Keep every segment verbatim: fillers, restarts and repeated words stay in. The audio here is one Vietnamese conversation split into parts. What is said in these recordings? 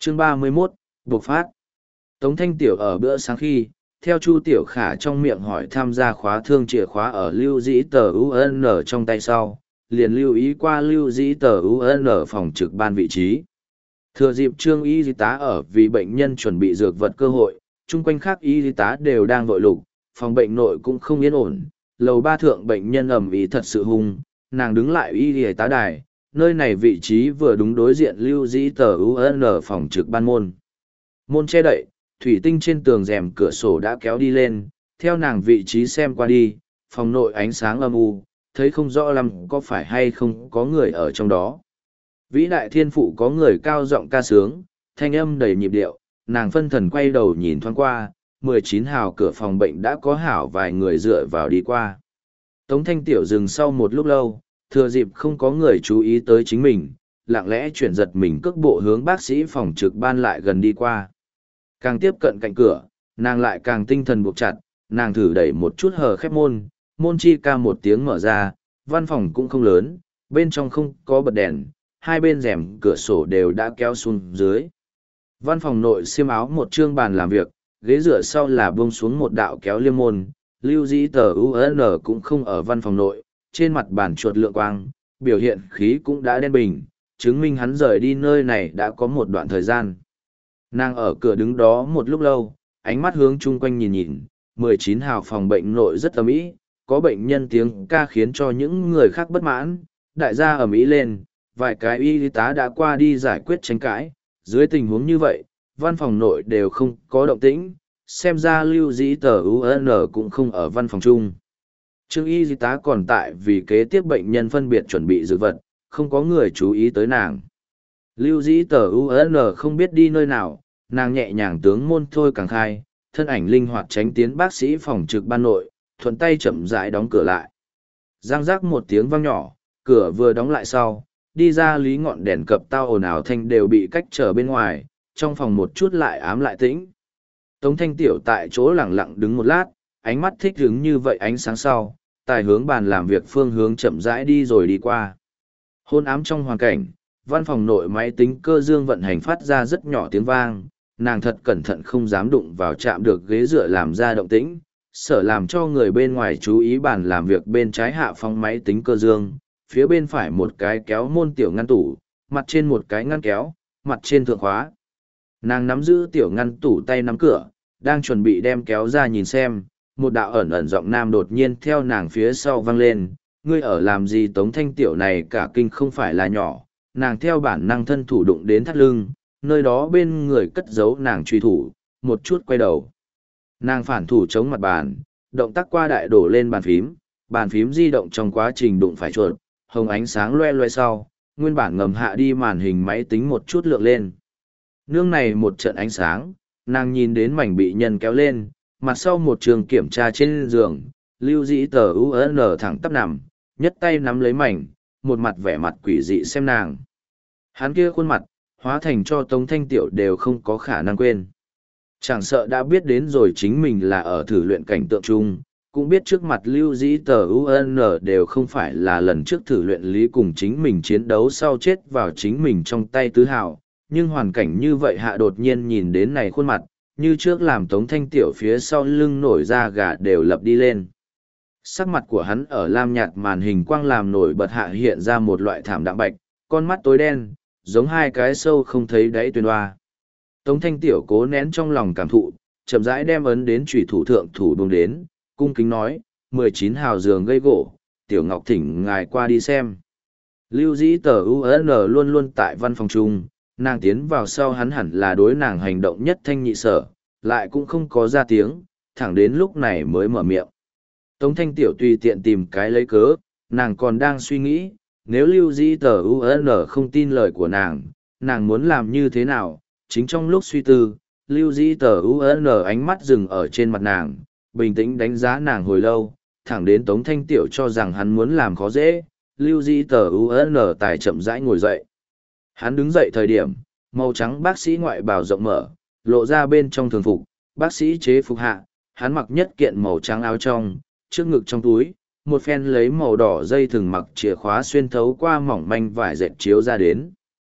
Chương ba mươi mốt, bộc phát. Tống Thanh Tiểu ở bữa sáng khi, theo Chu Tiểu Khả trong miệng hỏi tham gia khóa thương chìa khóa ở lưu dĩ tờ u en trong tay sau, liền lưu ý qua lưu dĩ tờ u en phòng trực ban vị trí. Thừa dịp trương y tá ở vì bệnh nhân chuẩn bị dược vật cơ hội, chung quanh khác y tá đều đang vội lục, phòng bệnh nội cũng không yên ổn, lầu ba thượng bệnh nhân ầm ĩ thật sự hung, nàng đứng lại y tá đài, nơi này vị trí vừa đúng đối diện lưu dĩ tờ u en phòng trực ban môn. Môn che đậy, thủy tinh trên tường rèm cửa sổ đã kéo đi lên, theo nàng vị trí xem qua đi, phòng nội ánh sáng âm u, thấy không rõ lắm có phải hay không có người ở trong đó. Vĩ đại thiên phụ có người cao giọng ca sướng, thanh âm đầy nhịp điệu, nàng phân thần quay đầu nhìn thoáng qua, mười chín hào cửa phòng bệnh đã có hảo vài người dựa vào đi qua. Tống Thanh Tiểu dừng sau một lúc lâu, thừa dịp không có người chú ý tới chính mình, lặng lẽ chuyển giật mình cước bộ hướng bác sĩ phòng trực ban lại gần đi qua. Càng tiếp cận cạnh cửa, nàng lại càng tinh thần buộc chặt, nàng thử đẩy một chút hờ khép môn, môn chi ca một tiếng mở ra, văn phòng cũng không lớn, bên trong không có bật đèn, hai bên rèm cửa sổ đều đã kéo xuống dưới. Văn phòng nội xiêm áo một trương bàn làm việc, ghế dựa sau là buông xuống một đạo kéo liêm môn, lưu dĩ tờ u en cũng không ở văn phòng nội, trên mặt bàn chuột lượng quang, biểu hiện khí cũng đã đen bình, chứng minh hắn rời đi nơi này đã có một đoạn thời gian. Nàng ở cửa đứng đó một lúc lâu, ánh mắt hướng chung quanh nhìn nhìn, mười chín hào phòng bệnh nội rất ầm ĩ, có bệnh nhân tiếng ca khiến cho những người khác bất mãn, đại gia ầm ĩ lên, vài cái y tá đã qua đi giải quyết tranh cãi, dưới tình huống như vậy, văn phòng nội đều không có động tĩnh, xem ra lưu dĩ tờ u en cũng không ở văn phòng chung. Trương y tá còn tại vì kế tiếp bệnh nhân phân biệt chuẩn bị dược vật, không có người chú ý tới nàng. Lưu dĩ tờ u en không biết đi nơi nào, nàng nhẹ nhàng tướng môn thôi càng khai, thân ảnh linh hoạt tránh tiến bác sĩ phòng trực ban nội, thuận tay chậm rãi đóng cửa lại. Giang rác một tiếng vang nhỏ, cửa vừa đóng lại sau, đi ra lý ngọn đèn cập tao ồn ào thanh đều bị cách trở bên ngoài, trong phòng một chút lại ám lại tĩnh. Tống Thanh Tiểu tại chỗ lặng lặng đứng một lát, ánh mắt thích hứng như vậy ánh sáng sau, tài hướng bàn làm việc phương hướng chậm rãi đi rồi đi qua. Hôn ám trong hoàn cảnh, văn phòng nội máy tính cơ dương vận hành phát ra rất nhỏ tiếng vang, nàng thật cẩn thận không dám đụng vào chạm được ghế dựa làm ra động tĩnh, sợ làm cho người bên ngoài chú ý bàn làm việc bên trái hạ phong máy tính cơ dương, phía bên phải một cái kéo môn tiểu ngăn tủ, mặt trên một cái ngăn kéo, mặt trên thượng khóa. Nàng nắm giữ tiểu ngăn tủ tay nắm cửa, đang chuẩn bị đem kéo ra nhìn xem, một đạo ẩn ẩn giọng nam đột nhiên theo nàng phía sau vang lên, ngươi ở làm gì? Tống Thanh Tiểu này cả kinh không phải là nhỏ, nàng theo bản năng thân thủ đụng đến thắt lưng, nơi đó bên người cất giấu nàng truy thủ, một chút quay đầu. Nàng phản thủ chống mặt bàn, động tác qua đại đổ lên bàn phím, bàn phím di động trong quá trình đụng phải chuột, hồng ánh sáng loe loe sau, nguyên bản ngầm hạ đi màn hình máy tính một chút lượng lên. Nương này một trận ánh sáng, nàng nhìn đến mảnh bị nhân kéo lên, mặt sau một trường kiểm tra trên giường, lưu dĩ tờ u en thẳng tắp nằm, nhất tay nắm lấy mảnh, một mặt vẻ mặt quỷ dị xem nàng. Hắn kia khuôn mặt, hóa thành cho Tống Thanh Tiểu đều không có khả năng quên. Chẳng sợ đã biết đến rồi chính mình là ở thử luyện cảnh tượng chung, cũng biết trước mặt lưu dĩ tờ u en đều không phải là lần trước thử luyện lý cùng chính mình chiến đấu sau chết vào chính mình trong tay tứ hào, nhưng hoàn cảnh như vậy hạ đột nhiên nhìn đến này khuôn mặt, như trước làm Tống Thanh Tiểu phía sau lưng nổi da gà đều lập đi lên. Sắc mặt của hắn ở lam nhạt màn hình quang làm nổi bật hạ hiện ra một loại thảm đạm bạch, con mắt tối đen, giống hai cái sâu không thấy đáy tuyền hoa. Tống Thanh Tiểu cố nén trong lòng cảm thụ, chậm rãi đem ấn đến chủy thủ thượng thủ buông đến, cung kính nói, mười chín hào giường gây gỗ, Tiểu Ngọc thỉnh ngài qua đi xem. Lưu dĩ tờ u en luôn luôn tại văn phòng chung, nàng tiến vào sau hắn hẳn là đối nàng hành động nhất thanh nhị sở, lại cũng không có ra tiếng, thẳng đến lúc này mới mở miệng. Tống Thanh Tiểu tùy tiện tìm cái lấy cớ, nàng còn đang suy nghĩ, nếu lưu dĩ tờ u en không tin lời của nàng, nàng muốn làm như thế nào. Chính trong lúc suy tư, lưu dĩ tờ u en ánh mắt dừng ở trên mặt nàng, bình tĩnh đánh giá nàng hồi lâu, thẳng đến Tống Thanh Tiểu cho rằng hắn muốn làm khó dễ, lưu dĩ tờ u en tài chậm rãi ngồi dậy. Hắn đứng dậy thời điểm, màu trắng bác sĩ ngoại bào rộng mở, lộ ra bên trong thường phục, bác sĩ chế phục hạ, hắn mặc nhất kiện màu trắng áo trong, trước ngực trong túi, một phen lấy màu đỏ dây thừng mặc chìa khóa xuyên thấu qua mỏng manh vải dệt chiếu ra đến.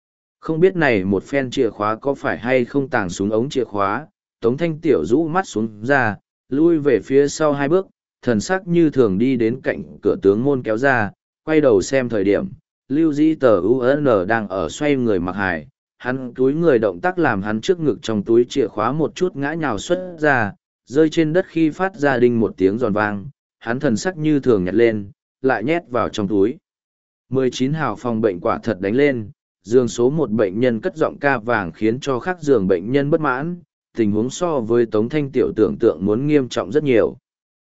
Không biết này một phen chìa khóa có phải hay không tàng súng ống chìa khóa, Tống Thanh Tiểu rũ mắt xuống ra, lui về phía sau hai bước, thần sắc như thường đi đến cạnh cửa tướng môn kéo ra, quay đầu xem thời điểm, Lưu Dĩ Tờ u en đang ở xoay người mặc hài, hắn túi người động tác làm hắn trước ngực trong túi chìa khóa một chút ngã nhào xuất ra, rơi trên đất khi phát ra đinh một tiếng giòn vang, hắn thần sắc như thường nhặt lên, lại nhét vào trong túi. mười chín hào phòng bệnh quả thật đánh lên, giường số một bệnh nhân cất giọng ca vàng khiến cho khác giường bệnh nhân bất mãn, tình huống so với Tống Thanh Tiểu tưởng tượng muốn nghiêm trọng rất nhiều.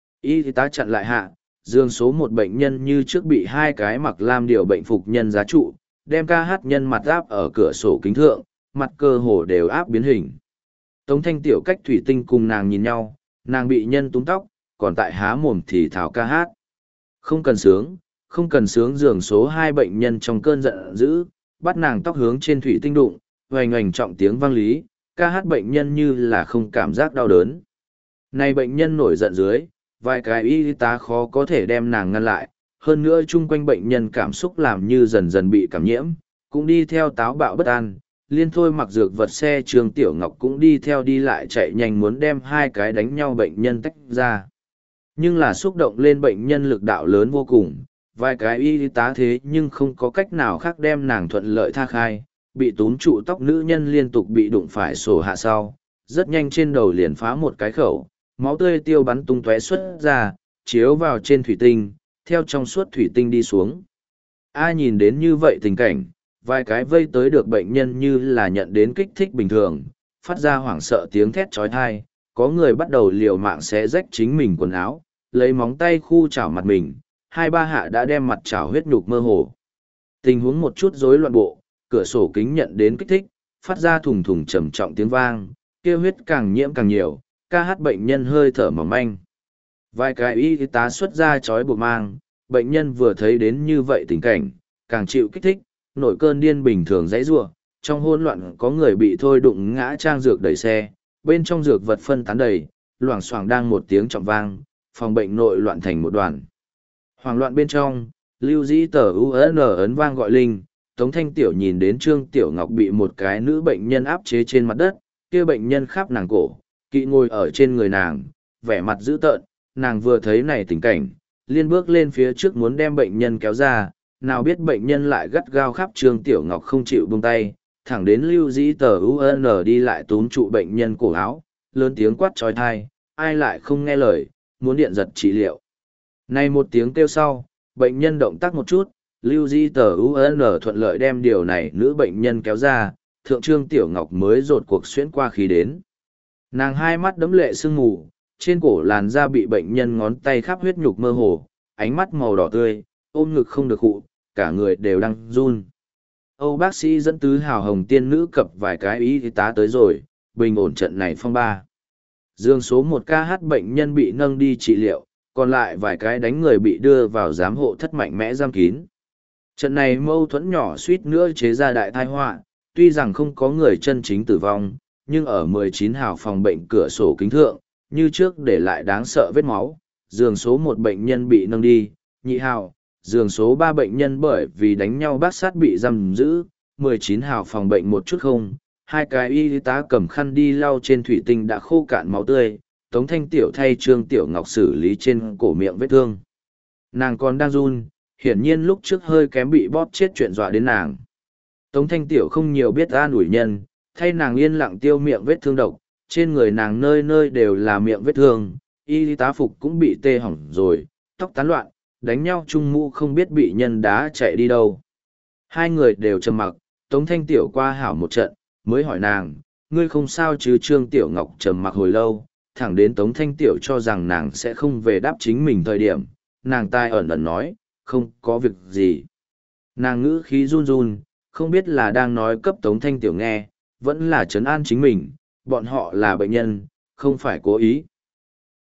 Y tá chặn lại hạ, giường số một bệnh nhân như trước bị hai cái mặc lam điều bệnh phục nhân giá trụ, đem ca hát nhân mặt áp ở cửa sổ kính thượng, mặt cơ hồ đều áp biến hình. Tống Thanh Tiểu cách thủy tinh cùng nàng nhìn nhau, nàng bị nhân túm tóc, còn tại há mồm thì thảo ca hát. Không cần sướng, không cần sướng giường số hai bệnh nhân trong cơn giận dữ, bắt nàng tóc hướng trên thủy tinh đụng, oành oành trọng tiếng vang lý, ca hát bệnh nhân như là không cảm giác đau đớn. Này bệnh nhân nổi giận dưới, vài cái y tá khó có thể đem nàng ngăn lại, hơn nữa chung quanh bệnh nhân cảm xúc làm như dần dần bị cảm nhiễm, cũng đi theo táo bạo bất an, liên thôi mặc dược vật xe Trương Tiểu Ngọc cũng đi theo đi lại chạy nhanh muốn đem hai cái đánh nhau bệnh nhân tách ra. Nhưng là xúc động lên bệnh nhân lực đạo lớn vô cùng, vài cái y tá thế nhưng không có cách nào khác đem nàng thuận lợi tha khai, bị túm trụ tóc nữ nhân liên tục bị đụng phải sổ hạ sau, rất nhanh trên đầu liền phá một cái khẩu, máu tươi tiêu bắn tung tóe xuất ra, chiếu vào trên thủy tinh, theo trong suốt thủy tinh đi xuống. Ai nhìn đến như vậy tình cảnh, vài cái vây tới được bệnh nhân như là nhận đến kích thích bình thường, phát ra hoảng sợ tiếng thét trói thai, có người bắt đầu liều mạng xé rách chính mình quần áo, lấy móng tay khu chảo mặt mình, hai ba hạ đã đem mặt chảo huyết nhục mơ hồ. Tình huống một chút rối loạn bộ, cửa sổ kính nhận đến kích thích, phát ra thùng thùng trầm trọng tiếng vang, kia huyết càng nhiễm càng nhiều, ca hát bệnh nhân hơi thở mỏng manh. Vài cái y tá xuất ra chói buộc mang, bệnh nhân vừa thấy đến như vậy tình cảnh, càng chịu kích thích, nổi cơn điên bình thường dãy rủa. Trong hỗn loạn có người bị thôi đụng ngã trang dược đẩy xe, bên trong dược vật phân tán đầy, loảng xoảng đang một tiếng trọng vang, phòng bệnh nội loạn thành một đoàn. Hoảng loạn bên trong, Lưu Dĩ Tờ u en ấn vang gọi linh, Tống Thanh Tiểu nhìn đến Trương Tiểu Ngọc bị một cái nữ bệnh nhân áp chế trên mặt đất, kia bệnh nhân khắp nàng cổ, kỵ ngồi ở trên người nàng, vẻ mặt dữ tợn, nàng vừa thấy này tình cảnh, liên bước lên phía trước muốn đem bệnh nhân kéo ra, nào biết bệnh nhân lại gắt gao khắp Trương Tiểu Ngọc không chịu buông tay, thẳng đến Lưu Dĩ Tờ u en đi lại túm trụ bệnh nhân cổ áo, lớn tiếng quát trói thai, ai lại không nghe lời, muốn điện giật trị liệu. Này một tiếng kêu sau, bệnh nhân động tác một chút, Lưu Dĩ Tờ u en thuận lợi đem điều này nữ bệnh nhân kéo ra, thượng Trương Tiểu Ngọc mới rột cuộc xuyễn qua khí đến. Nàng hai mắt đấm lệ sương mù, trên cổ làn da bị bệnh nhân ngón tay khắp huyết nhục mơ hồ, ánh mắt màu đỏ tươi, ôm ngực không được hụ, cả người đều đang run. Âu bác sĩ dẫn tứ hào hồng tiên nữ cập vài cái y tá tới rồi, bình ổn trận này phong ba. Dương số một ca hát bệnh nhân bị nâng đi trị liệu, còn lại vài cái đánh người bị đưa vào giám hộ thất mạnh mẽ giam kín. Trận này mâu thuẫn nhỏ suýt nữa chế ra đại tai họa, tuy rằng không có người chân chính tử vong, nhưng ở mười chín hào phòng bệnh cửa sổ kính thượng, như trước để lại đáng sợ vết máu, giường số một bệnh nhân bị nâng đi, nhị hào, giường số ba bệnh nhân bởi vì đánh nhau bác sát bị giam giữ, mười chín hào phòng bệnh một chút không, hai cái y tá cầm khăn đi lau trên thủy tinh đã khô cạn máu tươi, Tống Thanh Tiểu thay Trương Tiểu Ngọc xử lý trên cổ miệng vết thương. Nàng còn đang run, hiển nhiên lúc trước hơi kém bị bóp chết chuyện dọa đến nàng. Tống Thanh Tiểu không nhiều biết an ủi nhân, thay nàng yên lặng tiêu miệng vết thương độc, trên người nàng nơi nơi đều là miệng vết thương, y tá phục cũng bị tê hỏng rồi, tóc tán loạn, đánh nhau chung mũ không biết bị nhân đá chạy đi đâu. Hai người đều trầm mặc, Tống Thanh Tiểu qua hảo một trận, mới hỏi nàng, ngươi không sao chứ? Trương Tiểu Ngọc trầm mặc hồi lâu, thẳng đến Tống Thanh Tiểu cho rằng nàng sẽ không về đáp chính mình thời điểm, nàng tai ẩn ẩn nói, không có việc gì. Nàng ngữ khí run run, không biết là đang nói cấp Tống Thanh Tiểu nghe, vẫn là trấn an chính mình, bọn họ là bệnh nhân, không phải cố ý.